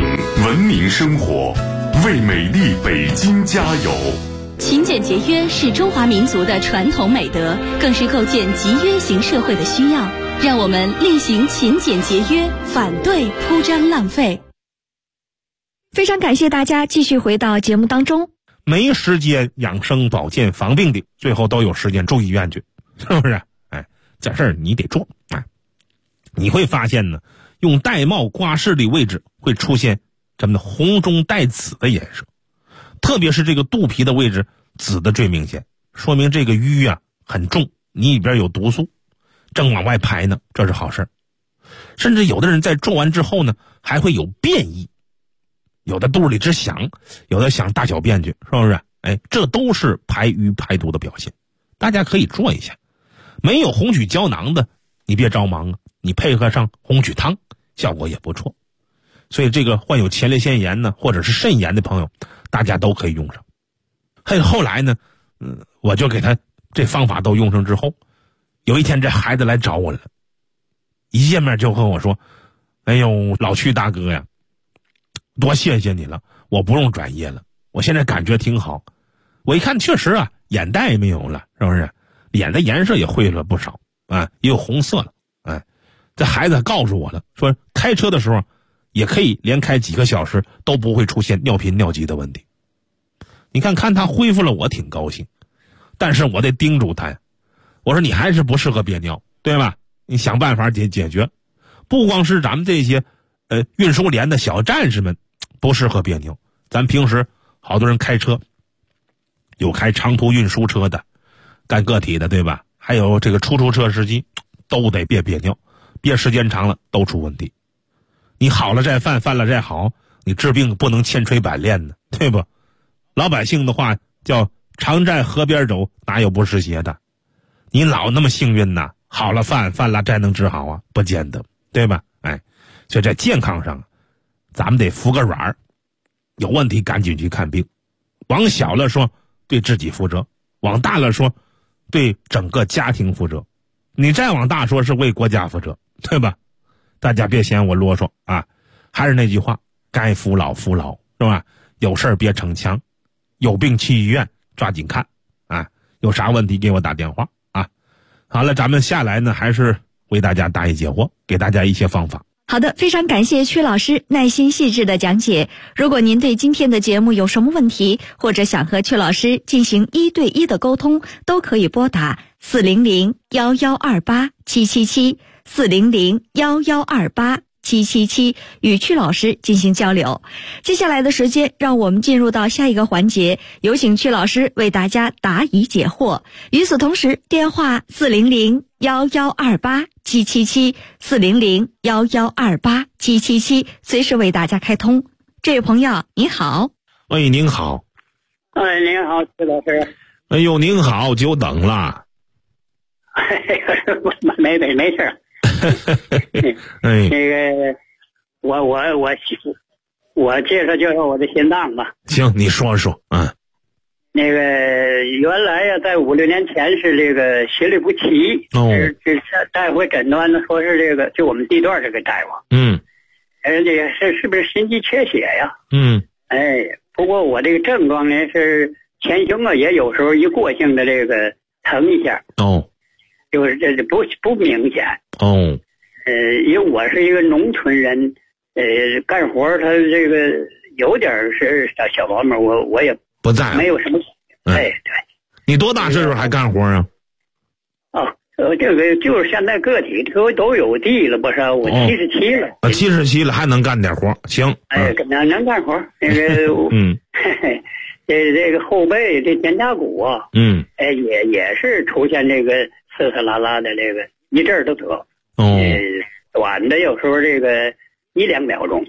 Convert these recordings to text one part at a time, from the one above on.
文明生活，为美丽北京加油。 勤俭节约是中华民族的传统美德，更是构建集约型社会的需要。让我们厉行勤俭节约，反对铺张浪费。 非常感谢大家继续回到节目当中。 没时间养生保健防病的，最后都有时间住医院去，是不是？这事儿你得做。你会发现呢，用玳瑁刮拭的位置会出现咱们的红中带紫的颜色，特别是这个肚皮的位置，紫的最明显，说明这个瘀啊很重，你里边有毒素，正往外排呢，这是好事。甚至有的人在做完之后呢，还会有便意，有的肚里直响，有的想大小便去，是不是？这都是排瘀排毒的表现，大家可以做一下。没有红曲胶囊的，你别着忙啊，你配合上红曲汤，效果也不错。所以这个患有前列腺炎呢，或者是肾炎的朋友，大家都可以用上。还有后来呢，我就给他这方法都用上之后，有一天这孩子来找我了，一见面就和我说：“哎呦，老曲大哥呀，多谢谢你了，我不用转业了，我现在感觉挺好。我一看确实啊，眼袋也没有了，是不是？脸的颜色也恢了不少啊，也有红色了。这孩子告诉我了，说开车的时候也可以连开几个小时都不会出现尿频尿急的问题。你看他恢复了，我挺高兴，但是我得叮嘱他呀，我说你还是不适合憋尿，对吧？你想办法解决。不光是咱们这些运输连的小战士们不适合憋尿，咱平时好多人开车，有开长途运输车的，干个体的，对吧？还有这个出租车司机都得憋尿，憋时间长了都出问题。你好了再犯，犯了再好，你治病不能千锤百炼呢，对不？老百姓的话叫常在河边走，哪有不湿鞋的？你老那么幸运呐，好了犯了再能治好啊？不见得，对吧？所以在健康上咱们得服个软，有问题赶紧去看病。往小了说对自己负责，往大了说对整个家庭负责，你再往大说是为国家负责，对吧？大家别嫌我啰嗦啊，还是那句话，该扶老扶老，是吧？有事儿别逞强，有病去医院抓紧看啊，有啥问题给我打电话啊。好了，咱们下来呢还是为大家答疑解惑，给大家一些方法。 好的，非常感谢曲老师耐心细致的讲解。如果您对今天的节目有什么问题，或者想和曲老师进行1对1的沟通，都可以拨打400-1128-777，400-1128-777，与曲老师进行交流。接下来的时间，让我们进入到下一个环节，有请曲老师为大家答疑解惑。与此同时，电话400-1128-777，400-1128-777，随时为大家开通。这位朋友您好。 喂，您好。 您好，曲老师。 哎呦，您好，久等了。 没事。那个，我介绍我的心脏吧。 行，你说说。 那个原来呀，在5、6年前是这个心律不齐，这大夫诊断呢说是这个，就我们地段这个大夫，这个是不是心肌缺血呀？不过我这个症状呢是前胸啊，也有时候一过性的这个疼一下，就是这不明显，因为我是一个农村人，干活他这个有点是小毛病，我也不在乎， 没有什么。对， 你多大岁数还干活啊？ 这个就是现在个体都有地了，不是？我77了。 77了还能干点活，行。 能干活。那个，这个后背这肩胛骨啊，也是出现这个刺刺啦啦的，这个一阵儿都得。短的有时候这个1、2秒钟。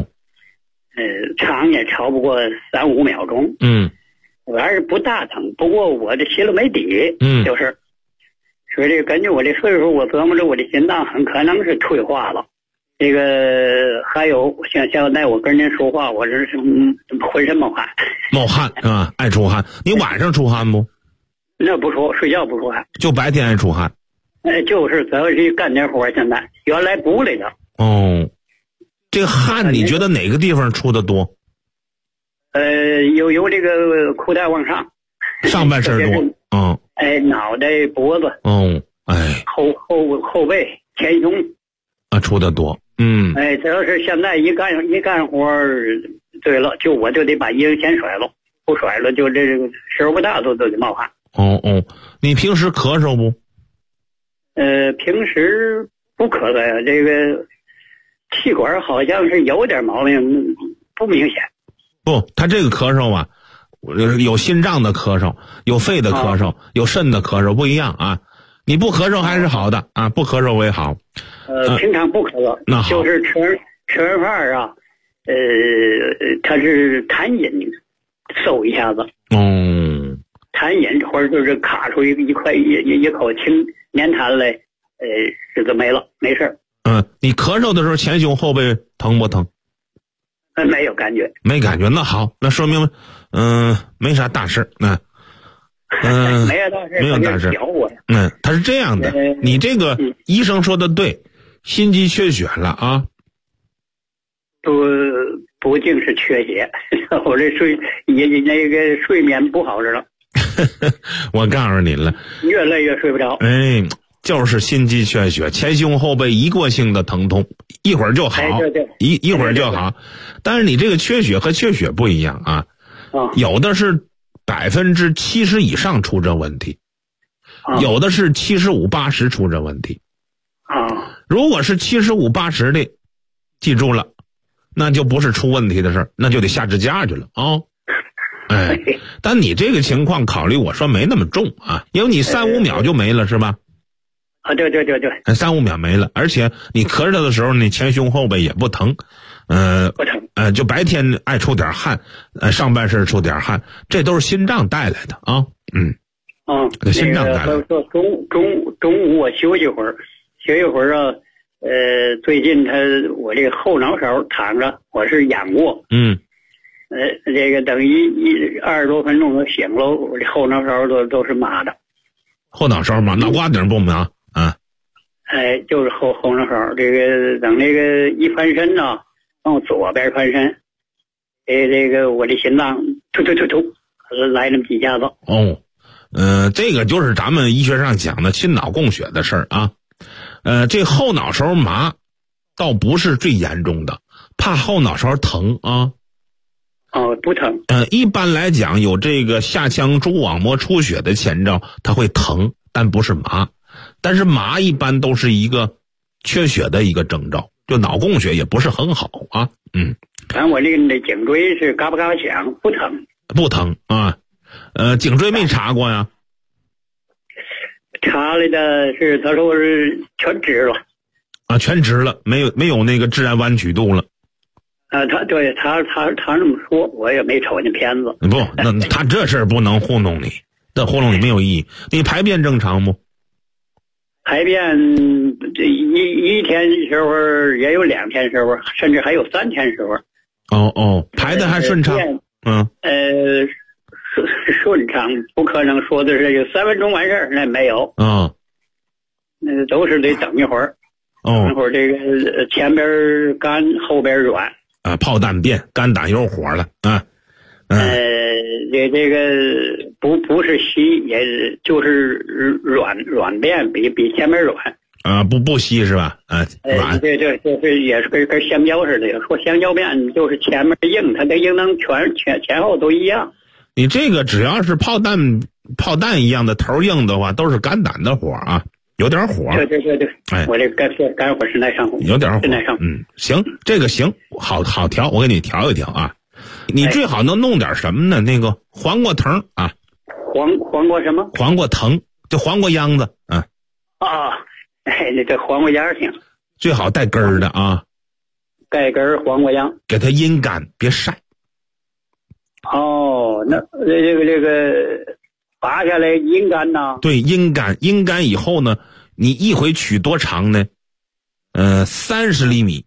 长也超不过3、5秒钟。我还是不大疼，不过我这心里没底。就是说这个根据我这岁数，我琢磨着我的心脏很可能是退化了。这个还有像现在我跟您说话，我这是浑身冒汗。 冒汗啊，爱出汗。你晚上出汗不？ 那不出，睡觉不出汗， 就白天爱出汗。 就是只要是干点活，现在原来不来的。 这个汗你觉得哪个地方出的多？ 有这个裤带往上， 上半身多。嗯。 哎，脑袋、脖子。 哦。哎。 后背、前胸。 啊，出的多。嗯。 哎，只要是现在一干活，对了，我就得把衣服先甩了，不甩了就这个时候不大都得冒汗。 哦，你平时咳嗽不？ 平时不咳嗽呀，这个气管好像是有点毛病，不明显。 不，他这个咳嗽啊，有心脏的咳嗽，有肺的咳嗽，有肾的咳嗽，不一样啊。你不咳嗽还是好的啊，不咳嗽为好。 平常不咳嗽， 那好， 就是吃完饭啊，他是痰饮嗖一下子。痰饮或者就是卡出一口清粘痰来，这就没了，没事。 你咳嗽的时候前胸后背疼不疼？ 没有感觉。 没感觉，那好，那说明没啥大事。 没有大事， 没有大事。他是这样的，你这个医生说的对，心肌缺血了啊。 不净是缺血，我这睡眠不好着了。 我告诉你了， 越累越睡不着。 就是心肌缺血，前胸后背一过性的疼痛，一会儿就好，一会儿就好。但是你这个缺血和缺血不一样啊，有的是70%以上出这问题，有的是75、80出这问题。如果是75、80的，记住了，那就不是出问题的事儿，那就得下支架去了啊。但你这个情况考虑，我说没那么重啊，因为你3、5秒就没了是吧？ 对 ，3、5秒没了，而且你咳着的时候，你前胸后背也不疼， 不疼， 就白天爱出点汗，上半身出点汗，这都是心脏带来的啊。心脏带来的。 中午我休息会儿啊，最近我这个后脑勺躺着，我是仰卧，这个等于20多分钟就醒了，我这后脑勺都是麻的。 后脑勺麻，脑瓜顶不麻啊？ 就是后脑勺，这个等这个一翻身呢，往左边翻身，这个我的心脏突来那么几下子。 这个就是咱们医学上讲的心脑供血的事儿啊。这后脑勺麻倒不是最严重的，怕后脑勺疼啊。 不疼。 一般来讲，有这个下腔蛛网膜出血的前兆，它会疼，但不是麻。但是麻一般都是一个缺血的一个征兆，就脑供血也不是很好啊。 反正我这个颈椎是嘎巴嘎巴响，不疼。 不疼啊。颈椎没查过呀？ 查来的是，他说是全直了。 全直了，没有那个自然弯曲度了。 他这么说，我也没瞅见片子。 不，那他这事儿不能糊弄你，这糊弄你没有意义。你排便正常不？ 排便这一天时候也有2天时候，甚至还有3天时候。 排的还顺畅。 顺畅不可能说的是有3分钟完事儿，那没有。那都是得等一会儿。等一会儿这个前边干，后边软。 炮弹变，肝胆有火了啊。 这个不是稀，也就是软便，比前面软。 不稀是吧？软。 这也是跟香蕉似的，说香蕉便就是前面硬，它跟应当前后都一样。 你这个只要是炮弹一样的头硬的话，都是肝胆的火啊，有点火。 对，我这肝火是耐上火， 有点火， 耐上。 行，这个行，好调，我给你调一调啊。你最好能弄点什么呢？那个黄瓜藤啊。 黄瓜什么？ 黄瓜藤，就黄瓜秧子。 这黄瓜秧行。 最好带根儿的啊。 带根儿黄瓜秧， 给它阴干，别晒。 那这个拔下来阴干呢？ 对，阴干以后呢，你一回取多长呢？30厘米。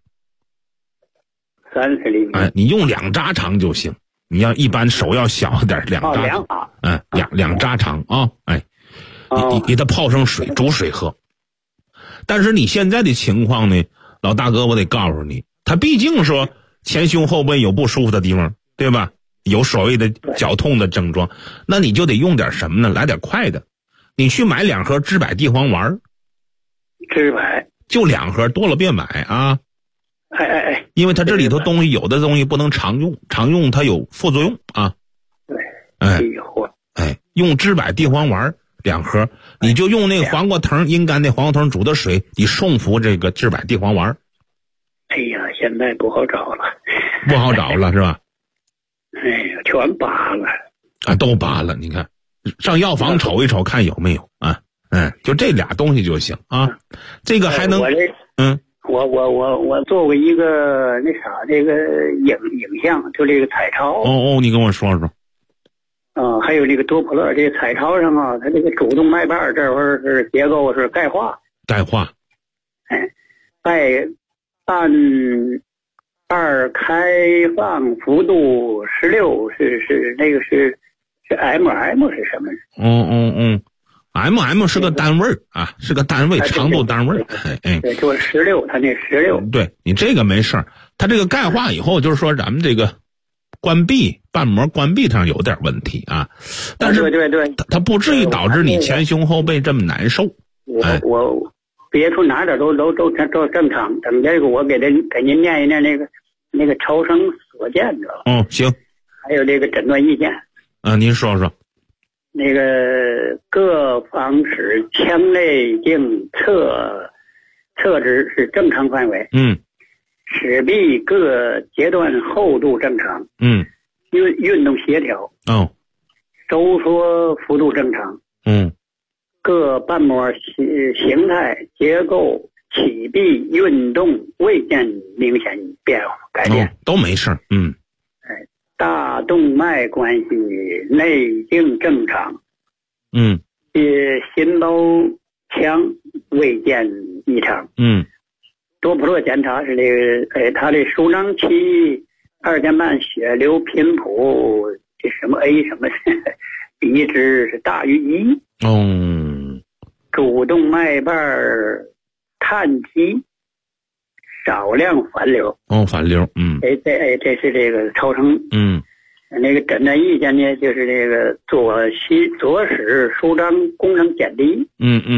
30厘米。 你用2扎长就行。你要一般手要小点，2扎长。2扎长啊。你给它泡上水，煮水喝。但是你现在的情况呢，老大哥，我得告诉你， 他毕竟说前胸后背有不舒服的地方，对吧？有所谓的绞痛的症状，那你就得用点什么呢？来点快的，你去买2盒知柏地黄丸。 知柏就2盒，多了别买啊！因为它这里头东西有的东西不能常用，常用它有副作用啊。 对， 用知柏地黄丸2盒，你就用那个黄瓜藤阴干那黄瓜藤煮的水，你送服这个知柏地黄丸。 哎呀，现在不好找了， 不好找了是吧？ 哎呀，全拔了啊，都拔了。你看，上药房瞅一瞅，看有没有啊？就这俩东西就行啊。这个还能我做过一个那啥，这个影像，就这个彩超。 你跟我说说。 还有这个多普勒，这个彩超上啊，它这个主动脉瓣这会儿是结构是钙化。钙瓣2开放幅度16是那个是 MM 是什么 ？MM 是个单位啊，是个单位，长度单位。 对，就是16，它那16。 对，你这个没事儿，它这个钙化以后，就是说咱们这个瓣膜关闭上有点问题啊，但是对， 它不至于导致你前胸后背这么难受。 我别处哪点都正常。等这个我给您念一念那个超声所见的。 行。 还有这个诊断意见。 您说说。 那个各房室腔内镜测值是正常范围。室壁各阶段厚度正常。运动协调。收缩幅度正常。各瓣膜形态结构起闭运动未见明显改变。 都没事。 大动脉关系内径正常。心包腔未见异常。多普勒检查是这个，他的舒张期2间半血流频谱这什么 A 什么比值是大于1。主动脉瓣碳基少量反流。 反流。 这是这个超声。那个诊断意见呢，就是这个左室舒张功能减低。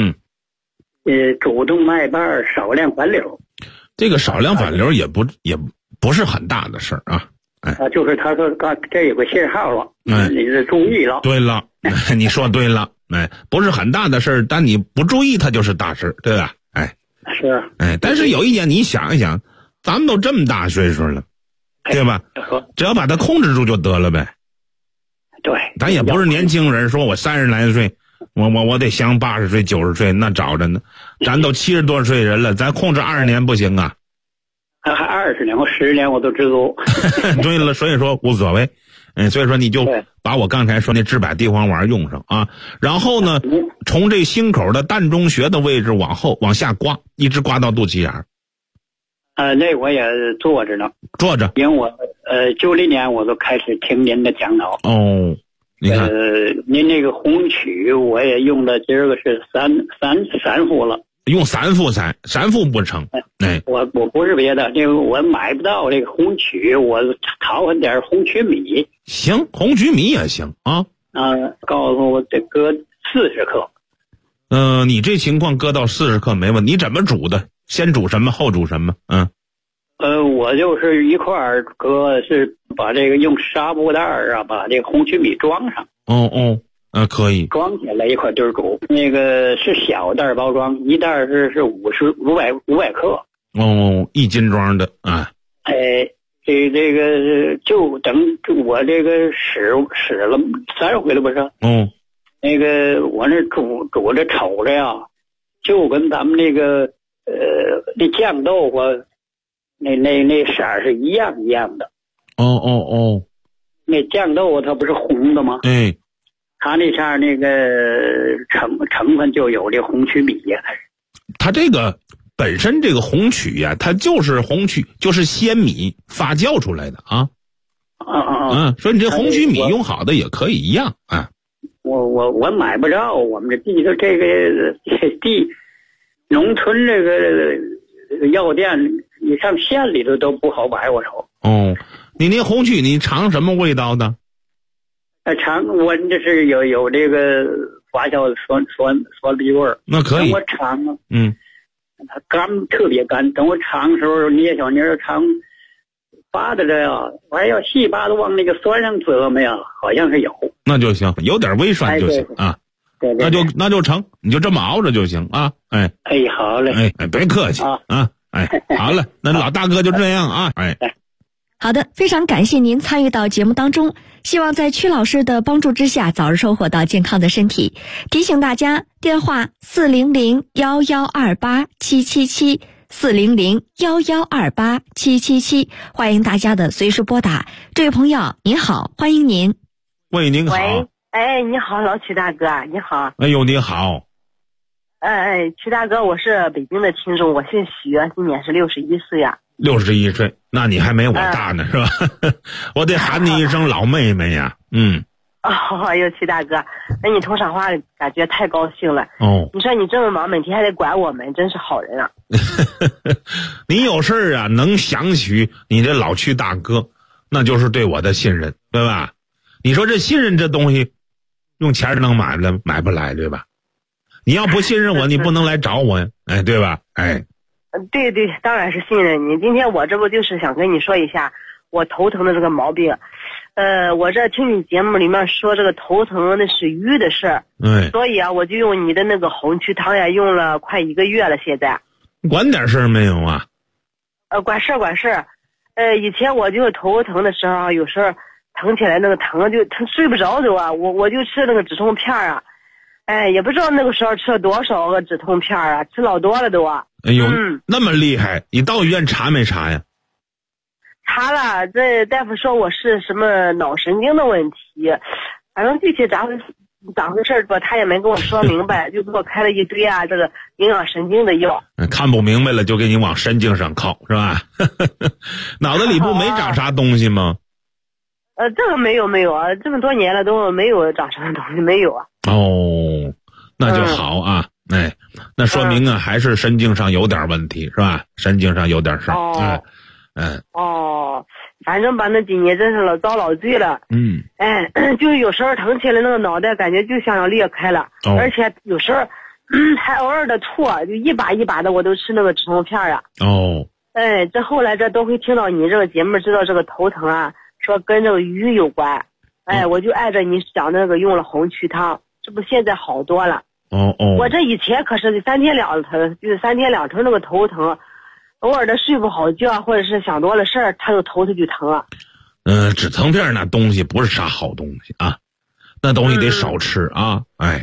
主动脉瓣少量反流。这个少量反流也不是很大的事儿啊。 就是他说这有个信号了，你得注意了。 对了，你说对了。不是很大的事儿，但你不注意它就是大事，对吧？ 是。 但是有一点你想一想，咱们都这么大岁数了，对吧？只要把它控制住就得了呗。 对。 咱也不是年轻人，说我30来岁，我得想80岁90岁，那找着呢。咱都70多岁人了，咱控制20年不行啊？ 还20年，我10年我都知足。 对了，所以说无所谓。所以说你就把我刚才说那知柏地黄丸用上啊，然后呢，从这心口的膻中穴的位置往下刮，一直刮到肚脐眼。 那我也坐着呢。坐着。因为我90年我都开始听您的讲导。 你看。 您那个红曲我也用的，今儿个是三副了。 用3副3副不成。 我不是别的，这个我买不到这个红曲，我淘换点红曲米。 行，红曲米也行啊。 告诉我得搁40克。 你这情况搁到40克没问题。你怎么煮的？先煮什么后煮什么？ 我就是一块儿搁，是把这个用纱布袋啊，把这个红曲米装上。可以装起来一块堆煮。那个是小袋包装，一袋是500克。 1斤装的啊。 这个就等我这个使了3回了不是？那个我那煮着瞅着呀，就跟咱们那个那酱豆腐那色儿是一样的。那酱豆腐它不是红的吗？它那上那个成分就有这红曲米呀。 它这个本身这个红曲呀，它就是红曲，就是鲜米发酵出来的啊。所以你这红曲米用好的也可以一样啊。 我买不着，我们这地农村这个药店你上县里头都不好买，我瞅。 哦，你那红曲你尝什么味道的？ 尝闻着是有这个发酵酸梨味儿。 那可以。 等我尝啊，它干特别干。等我尝的时候，捏小泥儿尝，扒的这呀，我还要细扒的往那个酸上折没有？好像是有。那就行，有点微酸就行啊。对，那就成，你就这么熬着就行啊。哎，好嘞。哎，别客气啊。好了，那老大哥就这样啊。 好的，非常感谢您参与到节目当中，希望在曲老师的帮助之下早日收获到健康的身体。提醒大家，电话400-1128-777 400-1128-777，欢迎大家的随时拨打。这位朋友您好，欢迎您。 喂，您好。 喂，你好，老曲大哥，你好。 哎呦，你好。 曲大哥，我是北京的听众，我姓许，今年是61岁呀。 61岁，那你还没我大呢，是吧？我得喊你一声老妹妹呀。 哎呦，曲大哥，那你通上话感觉太高兴了。你说你这么忙，每天还得管我们，真是好人啊。 你有事儿啊，能想起你这老曲大哥，那就是对我的信任，对吧？你说这信任这东西，用钱能买不来，对吧？你要不信任我，你不能来找我呀，对吧？ 对，当然是信任你。今天我这不就是想跟你说一下我头疼的这个毛病。我这听你节目里面说这个头疼那是郁的事儿，所以啊，我就用你的那个红曲汤呀，用了快1个月了。现在管点事儿没有啊？ 管事儿。以前我就头疼的时候啊，有时候疼起来那个疼就睡不着都啊，我就吃那个止痛片啊。也不知道那个时候吃了多少个止痛片啊，吃老多了都啊。 哎呦，那么厉害！你到医院查没查呀？ 查了，这大夫说我是什么脑神经的问题，反正具体咋回事吧，他也没跟我说明白，就给我开了一堆啊这个营养神经的药。 看不明白了就给你往神经上靠，是吧？脑子里不没长啥东西吗？ 这个没有啊，这么多年了都没有长什么东西，没有啊。 那就好啊。那说明啊，还是神经上有点问题，是吧？神经上有点事儿。 反正吧，那几年真是老遭老罪了。就是有时候疼起来那个脑袋感觉就像要裂开了，而且有时候还偶尔的吐，就一把一把的我都吃那个止痛片啊。这后来这都会听到你这个节目，知道这个头疼啊，说跟这个郁有关。我就按着你讲那个用了红曲汤，这不现在好多了。我这以前可是3天2疼，就是3天2头那个头疼，偶尔的睡不好觉，或者是想多了事儿，他就头就疼了。 止疼片那东西不是啥好东西啊，那东西得少吃啊。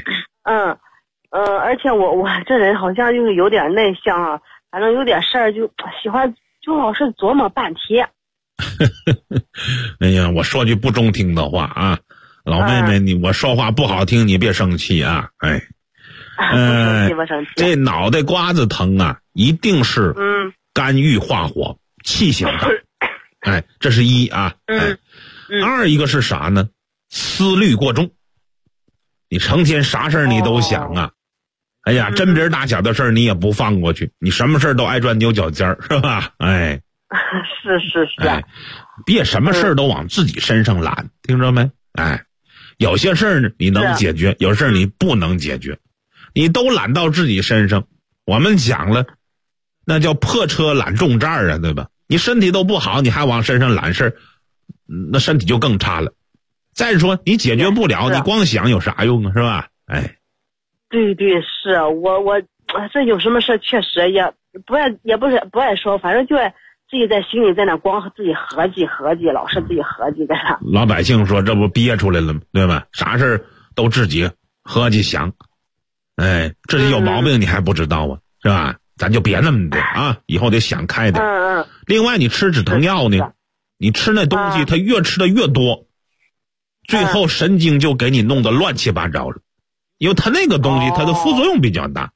而且我这人好像就是有点内向啊，反正有点事儿就喜欢就老是琢磨半天。 哎呀，我说句不中听的话啊，老妹妹，我说话不好听，你别生气啊。 不生气。 这脑袋瓜子疼啊，一定是肝郁化火，气性大。这是一啊。二一个是啥呢？思虑过重。你成天啥事儿你都想啊。哎呀，真别大小的事儿你也不放过去，你什么事儿都爱钻牛角尖儿，是吧？ 是。 别什么事儿都往自己身上揽，听着没？有些事儿呢你能解决，有事儿你不能解决，你都揽到自己身上。我们讲了，那叫破车揽重担啊，对吧？你身体都不好，你还往身上揽事儿，那身体就更差了。再说你解决不了，你光想有啥用啊，是吧？ 对，是我这有什么事确实也不爱说，反正就爱自己在心里在那光和自己合计，老是自己合计在那。 老百姓说这不憋出来了吗？对吧？啥事都自己合计想，自己有毛病你还不知道啊，是吧？咱就别那么的啊，以后得想开点。另外你吃止疼药呢，你吃那东西它越吃的越多，最后神经就给你弄得乱七八糟了，因为它那个东西它的副作用比较大。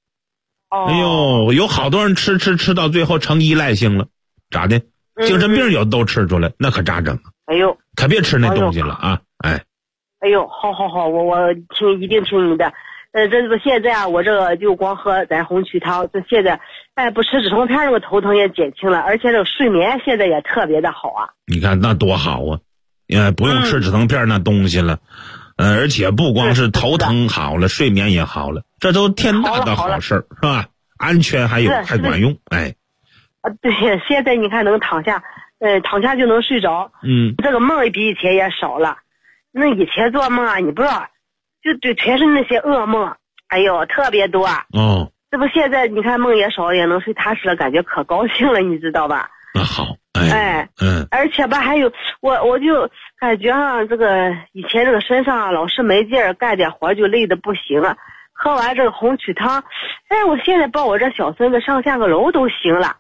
有好多人吃到最后成依赖性了，咋的？精神病有都吃出来，那可咋整啊？可别吃那东西了啊！ 好，我一定听你的。这不现在啊，我这个就光喝咱红曲汤，这现在不吃止痛片这个头疼也减轻了，而且这个睡眠现在也特别的好啊。 你看那多好啊，不用吃止疼片那东西了，而且不光是头疼好了，睡眠也好了，这都天大的好事是吧？安全还管用，哎。 对，现在你看能躺下，躺下就能睡着，这个梦比以前也少了。那以前做梦啊，你不知道，就对，全是那些噩梦，哎呦，特别多。哦。这不现在你看梦也少，也能睡踏实了，感觉可高兴了，你知道吧？ 那好， 而且吧，还有我就感觉这个以前这个身上老是没劲儿，干点活就累得不行了。喝完这个红曲汤，我现在抱我这小孙子上下个楼都行了。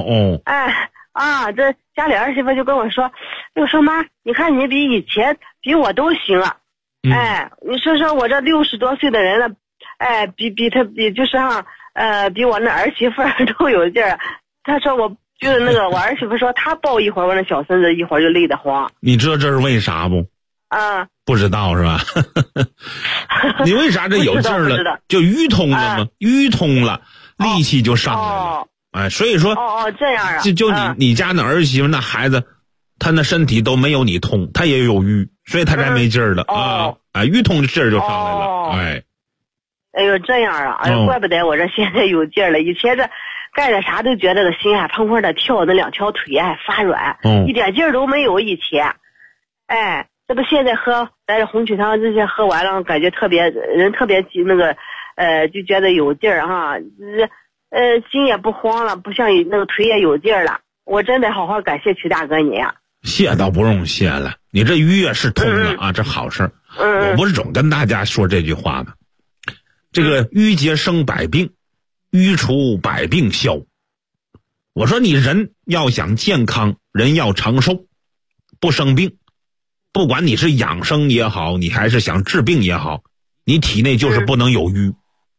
这家里儿媳妇就跟我说，妈，你看你比以前比我都行了。你说我这60多岁的人了，比就是比我那儿媳妇都有劲儿。他说我就是那个我儿媳妇说她抱一会儿，我那小孙子一会儿就累得慌。 你知道这是为啥不？不知道是吧？你为啥这有劲儿了？就淤通了吗？淤通了，力气就上来了。所以说这样啊， 就你家那儿媳妇那孩子，他那身体都没有你通，他也有淤，所以他才没劲儿了淤通的劲儿就上来了。 哎呦，这样啊！怪不得我这现在有劲儿了。以前这干点啥都觉得个心砰砰的跳，那2条腿发软，一点劲儿都没有。以前，这不现在喝咱这红曲汤这些喝完了，感觉人特别那个，就觉得有劲儿哈，心也不慌了，不像那个腿也有劲儿了。我真得好好感谢曲大哥你呀。 谢倒不用谢了，你这淤也是通了这好事。我不是总跟大家说这句话吗？这个淤结生百病，淤除百病消。我说你人要想健康，人要长寿，不生病，不管你是养生也好，你还是想治病也好，你体内就是不能有淤。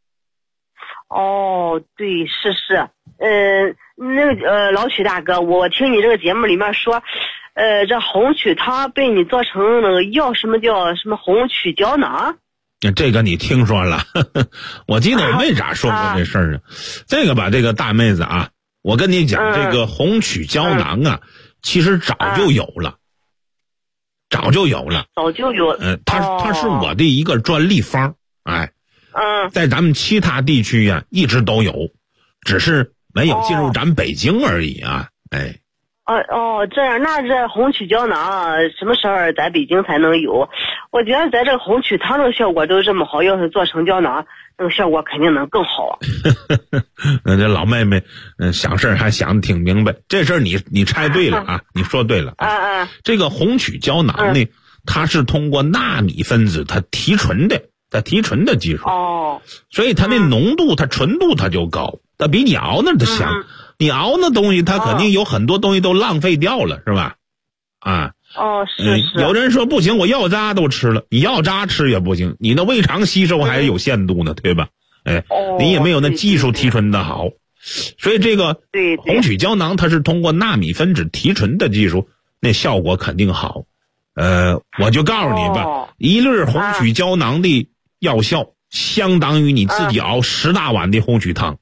对，是，那个老曲大哥，我听你这个节目里面说，这红曲汤被你做成那个药，什么叫什么红曲胶囊？ 这个你听说了？我记得我为啥说过这事儿呢？这个吧，这个大妹子啊，我跟你讲，这个红曲胶囊其实早就有了，早就有。它是我的一个专利方，在咱们其他地区一直都有，只是没有进入咱北京而已这样，那这红曲胶囊什么时候在北京才能有？我觉得在这个红曲汤的效果都这么好，要是做成胶囊，那个效果肯定能更好。 这老妹妹，想事儿还想得挺明白，这事儿你猜对了你说对了这个红曲胶囊呢，它是通过纳米分子它提纯的技术所以它那浓度它纯度它就高，它比你熬那的香。你熬那东西它肯定有很多东西都浪费掉了，是吧？ 是。 有人说不行，我药渣都吃了，你药渣吃也不行，你那胃肠吸收还有限度呢，对吧？你也没有那技术提纯的好，所以这个红曲胶囊它是通过纳米分子提纯的技术，那效果肯定好。我就告诉你吧，1粒红曲胶囊的药效相当于你自己熬10大碗的红曲汤。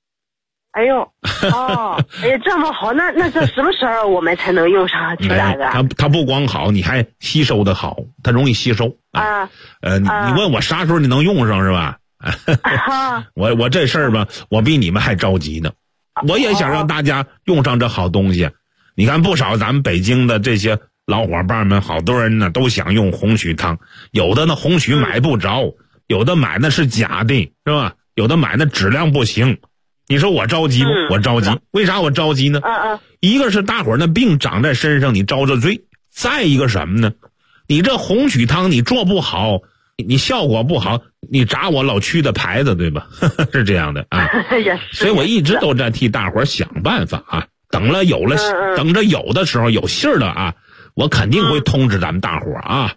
这么好，那这什么时候我们才能用上曲大哥？ 它不光好，你还吸收的好，它容易吸收你问我啥时候你能用上是吧？我这事儿吧，我比你们还着急呢。我也想让大家用上这好东西。你看不少咱们北京的这些老伙伴们，好多人呢都想用红曲汤，有的呢红曲买不着，有的买的是假的，是吧？有的买的质量不行。你说我着急不？我着急。为啥我着急呢？一个是大伙儿那病长在身上，你遭着罪；再一个什么呢？你这红曲汤你做不好，你效果不好，你砸我老区的牌子，对吧？是这样的所以我一直都在替大伙儿想办法等着有的时候有信儿了我肯定会通知咱们大伙儿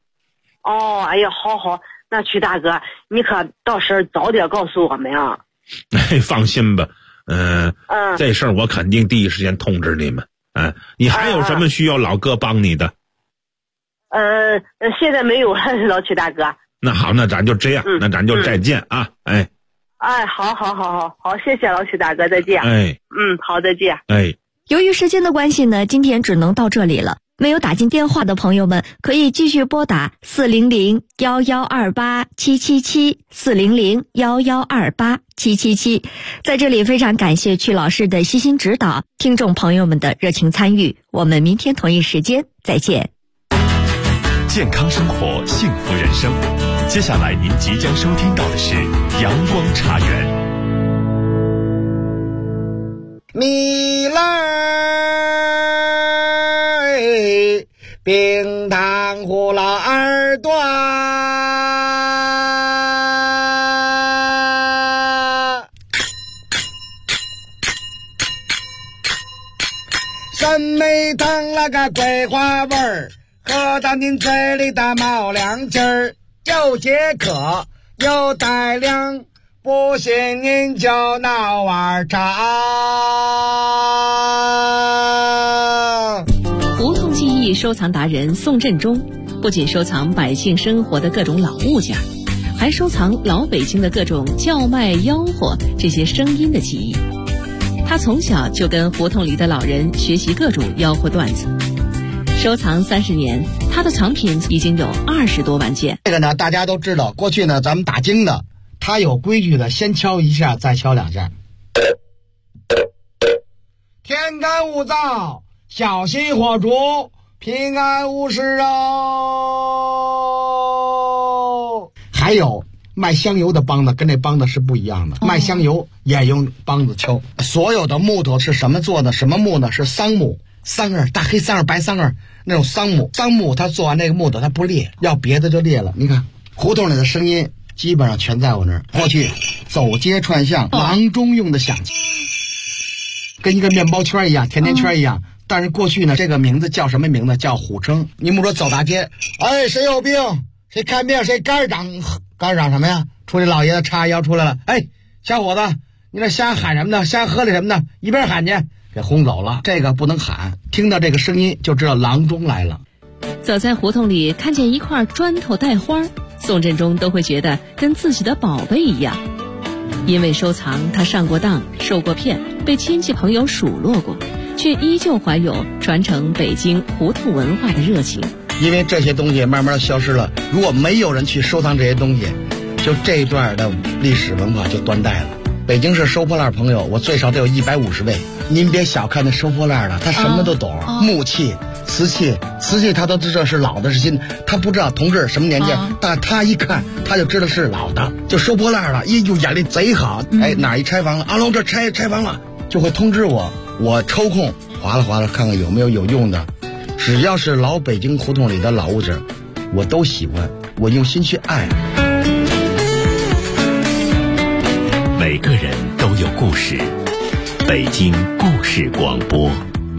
好，那曲大哥，你可到时候早点告诉我们放心吧，这事儿我肯定第一时间通知你们。你还有什么需要老哥帮你的？ 现在没有了，老曲大哥。 那好，那咱就这样，那咱就再见哎，好，谢谢老许大哥，再见。 哎， 好，再见。 哎， 由于时间的关系呢，今天只能到这里了。没有打进电话的朋友们，可以继续拨打400-1128-777，400-1128-777。在这里非常感谢曲老师的悉心指导，听众朋友们的热情参与。我们明天同一时间再见。 健康生活，幸福人生。接下来您即将收听到的是阳光茶园。 米来冰糖葫芦耳朵，参梅糖那个桂花味儿，喝到您嘴里的冒凉劲儿，又解渴又带凉，不信您就闹碗茶。 胡同记忆收藏达人宋振中不仅收藏百姓生活的各种老物件，还收藏老北京的各种叫卖吆喝这些声音的记忆。他从小就跟胡同里的老人学习各种吆喝段子，收藏30年，他的藏品已经有20多万件。 这个呢，大家都知道，过去呢咱们打更的，他有规矩的，先敲一下，再敲2下。天干物燥，小心火烛，平安无事哦。还有卖香油的梆子跟这梆子是不一样的，卖香油也用梆子敲。所有的木头是什么做的？什么木呢？是桑木，桑叶，大黑桑叶、白桑叶那种桑木。桑木它做完那个木头它不裂，要别的就裂了。你看胡同里的声音基本上全在我那儿。过去走街串巷，郎中用的响器，跟一个面包圈一样，甜甜圈一样。但是过去呢，这个名字叫什么名字？叫虎称。你们说走大街，哎，谁有病？谁看病？谁肝长什么呀？出来老爷子叉腰出来了，哎，小伙子，你那瞎喊什么呢？瞎喝的什么呢？一边喊去，给轰走了。这个不能喊，听到这个声音就知道郎中来了。 走在胡同里，看见一块砖头带花，宋振中都会觉得跟自己的宝贝一样。因为收藏，他上过当，受过骗，被亲戚朋友数落过，却依旧怀有传承北京胡同文化的热情。 因为这些东西慢慢的消失了，如果没有人去收藏这些东西，就这一段的历史文化就断代了。北京市收破烂朋友，我最少得有150位。您别小看那收破烂的，他什么都懂，木器、瓷器他都知道是老的是新的，他不知道同志什么年纪，但他一看他就知道是老的，就收破烂了，就眼力贼好。哎，哪一拆房了？阿龙这拆房了，就会通知我，我抽空划拉看看有没有用的。只要是老北京胡同里的老物件，我都喜欢，我用心去爱。 每个人都有故事，北京故事广播。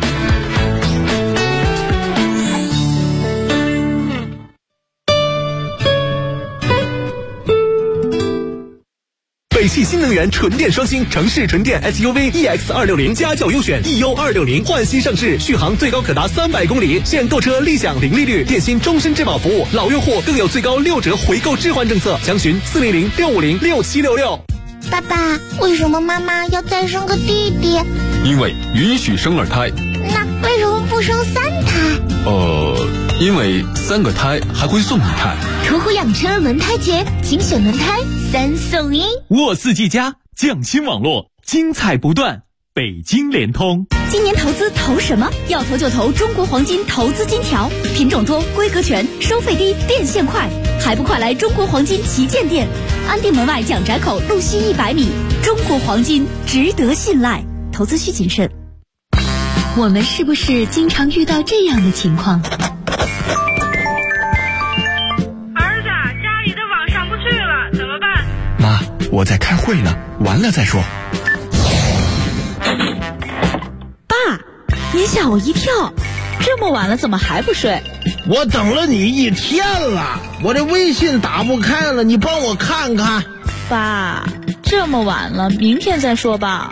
北汽新能源纯电双星城市纯电 SUV EX260家轿优选 EU260 焕新上市，续航最高可达300公里，现购车立享零利率，电信终身质保服务，老用户更有最高6折回购置换政策，详询400-650-6766。 爸爸，为什么妈妈要再生个弟弟？ 因为允许生2胎。 那为什么不生3胎？ 因为3个胎还会送1胎。 途虎养车轮胎节，精选轮胎3送1。 沃斯技嘉匠心网络，精彩不断。北京联通。 今年投资投什么？要投就投中国黄金投资金条，品种多，规格全，收费低，变现快，还不快来中国黄金旗舰店，安定门外蒋宅口路西100米。中国黄金值得信赖，投资需谨慎。 我们是不是经常遇到这样的情况？ 儿子，家里的网上不去了，怎么办？ 妈，我在开会呢，完了再说。 爸，您吓我一跳，这么晚了怎么还不睡？ 我等了你1天了，我这微信打不开了，你帮我看看。 爸，这么晚了，明天再说吧。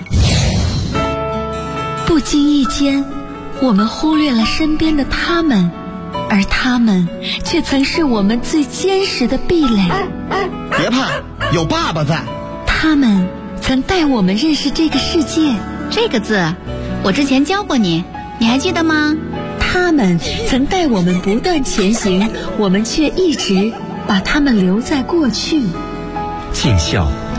不经意间，我们忽略了身边的他们，而他们却曾是我们最坚实的壁垒。 别怕，有爸爸在。 他们曾带我们认识这个世界。 这个字，我之前教过你，你还记得吗？ 他们曾带我们不断前行，我们却一直把他们留在过去。 尽孝